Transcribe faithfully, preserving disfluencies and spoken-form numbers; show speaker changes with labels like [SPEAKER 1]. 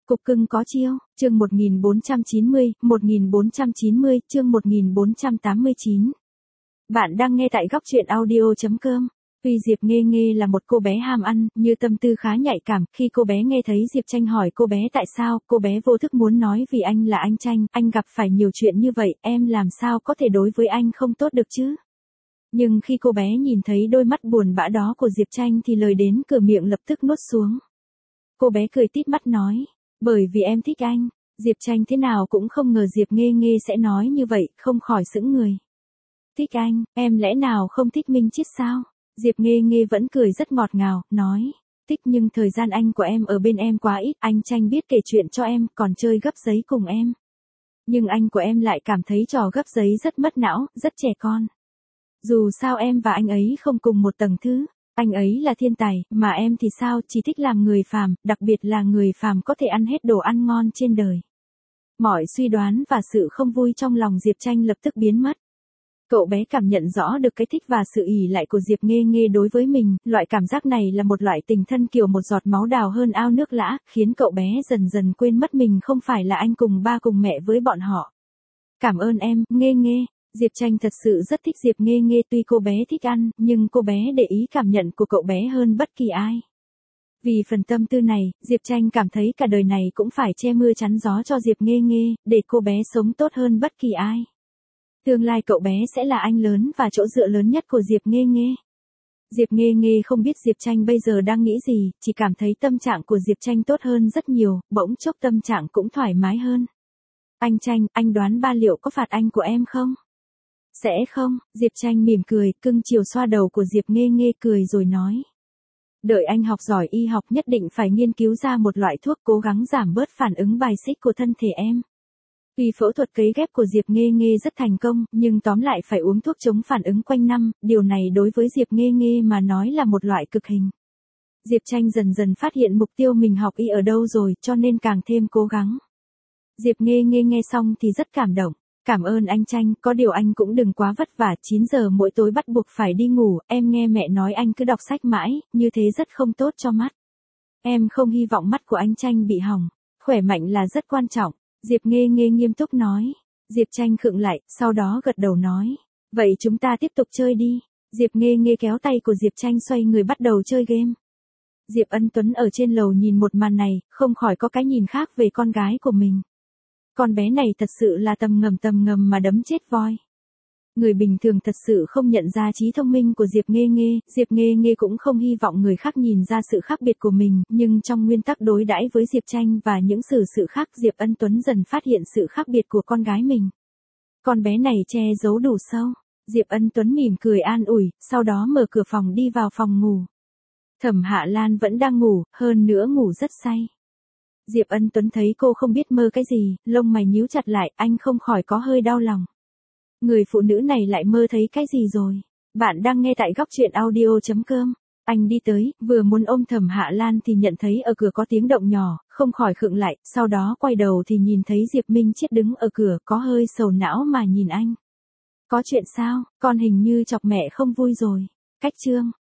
[SPEAKER 1] Cục cưng có chiêu, chương một nghìn bốn trăm chín mươi, một nghìn bốn trăm chín mươi, chương một nghìn bốn trăm tám mươi chín. Bạn đang nghe tại góc truyện audio chấm com. Tuy Diệp Nghê Nghê là một cô bé ham ăn, như tâm tư khá nhạy cảm, khi cô bé nghe thấy Diệp Tranh hỏi cô bé tại sao, cô bé vô thức muốn nói vì anh là anh Tranh, anh gặp phải nhiều chuyện như vậy, em làm sao có thể đối với anh không tốt được chứ? Nhưng khi cô bé nhìn thấy đôi mắt buồn bã đó của Diệp Tranh thì lời đến cửa miệng lập tức nuốt xuống. Cô bé cười tít mắt nói, bởi vì em thích anh. Diệp Tranh thế nào cũng không ngờ Diệp Nghê Nghê sẽ nói như vậy, không khỏi sững người. Thích anh, em lẽ nào không thích Minh Chiết sao? Diệp Nghê Nghê vẫn cười rất ngọt ngào, nói, thích nhưng thời gian anh của em ở bên em quá ít, anh Tranh biết kể chuyện cho em, còn chơi gấp giấy cùng em. Nhưng anh của em lại cảm thấy trò gấp giấy rất mất não, rất trẻ con. Dù sao em và anh ấy không cùng một tầng thứ. Anh ấy là thiên tài, mà em thì sao, chỉ thích làm người phàm, đặc biệt là người phàm có thể ăn hết đồ ăn ngon trên đời. Mọi suy đoán và sự không vui trong lòng Diệp Tranh lập tức biến mất. Cậu bé cảm nhận rõ được cái thích và sự ỷ lại của Diệp Nghê Nghê đối với mình, loại cảm giác này là một loại tình thân kiểu một giọt máu đào hơn ao nước lã, khiến cậu bé dần dần quên mất mình không phải là anh cùng ba cùng mẹ với bọn họ. Cảm ơn em, Nghê Nghê. Diệp Tranh thật sự rất thích Diệp Nghê Nghê, tuy cô bé thích ăn, nhưng cô bé để ý cảm nhận của cậu bé hơn bất kỳ ai. Vì phần tâm tư này, Diệp Tranh cảm thấy cả đời này cũng phải che mưa chắn gió cho Diệp Nghê Nghê, để cô bé sống tốt hơn bất kỳ ai. Tương lai cậu bé sẽ là anh lớn và chỗ dựa lớn nhất của Diệp Nghê Nghê. Diệp Nghê Nghê không biết Diệp Tranh bây giờ đang nghĩ gì, chỉ cảm thấy tâm trạng của Diệp Tranh tốt hơn rất nhiều, bỗng chốc tâm trạng cũng thoải mái hơn. Anh Tranh, anh đoán ba liệu có phạt anh của em không? Sẽ không, Diệp Tranh mỉm cười, cưng chiều xoa đầu của Diệp Nghê Nghê cười rồi nói. Đợi anh học giỏi y học nhất định phải nghiên cứu ra một loại thuốc cố gắng giảm bớt phản ứng bài xích của thân thể em. Tuy phẫu thuật cấy ghép của Diệp Nghê Nghê rất thành công, nhưng tóm lại phải uống thuốc chống phản ứng quanh năm, điều này đối với Diệp Nghê Nghê mà nói là một loại cực hình. Diệp Tranh dần dần phát hiện mục tiêu mình học y ở đâu rồi, cho nên càng thêm cố gắng. Diệp Nghê Nghê nghe xong thì rất cảm động. Cảm ơn anh Tranh, có điều anh cũng đừng quá vất vả, chín giờ mỗi tối bắt buộc phải đi ngủ, em nghe mẹ nói anh cứ đọc sách mãi, như thế rất không tốt cho mắt. Em không hy vọng mắt của anh Tranh bị hỏng, khỏe mạnh là rất quan trọng, Diệp Nghê Nghê nghiêm túc nói. Diệp Tranh khựng lại, sau đó gật đầu nói, vậy chúng ta tiếp tục chơi đi. Diệp Nghê Nghê kéo tay của Diệp Tranh xoay người bắt đầu chơi game. Diệp Ân Tuấn ở trên lầu nhìn một màn này, không khỏi có cái nhìn khác về con gái của mình. Con bé này thật sự là tầm ngầm tầm ngầm mà đấm chết voi. Người bình thường thật sự không nhận ra trí thông minh của Diệp Nghê Nghê, Diệp Nghê Nghê cũng không hy vọng người khác nhìn ra sự khác biệt của mình, nhưng trong nguyên tắc đối đãi với Diệp Tranh và những xử sự khác, Diệp Ân Tuấn dần phát hiện sự khác biệt của con gái mình. Con bé này che giấu đủ sâu. Diệp Ân Tuấn mỉm cười an ủi, sau đó mở cửa phòng đi vào phòng ngủ. Thẩm Hạ Lan vẫn đang ngủ, hơn nữa ngủ rất say. Diệp Ân Tuấn thấy cô không biết mơ cái gì, lông mày nhíu chặt lại, anh không khỏi có hơi đau lòng. Người phụ nữ này lại mơ thấy cái gì rồi? Bạn đang nghe tại góc truyện audio chấm com. Anh đi tới, vừa muốn ôm Thẩm Hạ Lan thì nhận thấy ở cửa có tiếng động nhỏ, không khỏi khựng lại, sau đó quay đầu thì nhìn thấy Diệp Minh Chiết đứng ở cửa, có hơi sầu não mà nhìn anh. Có chuyện sao, con hình như chọc mẹ không vui rồi. Cách chương,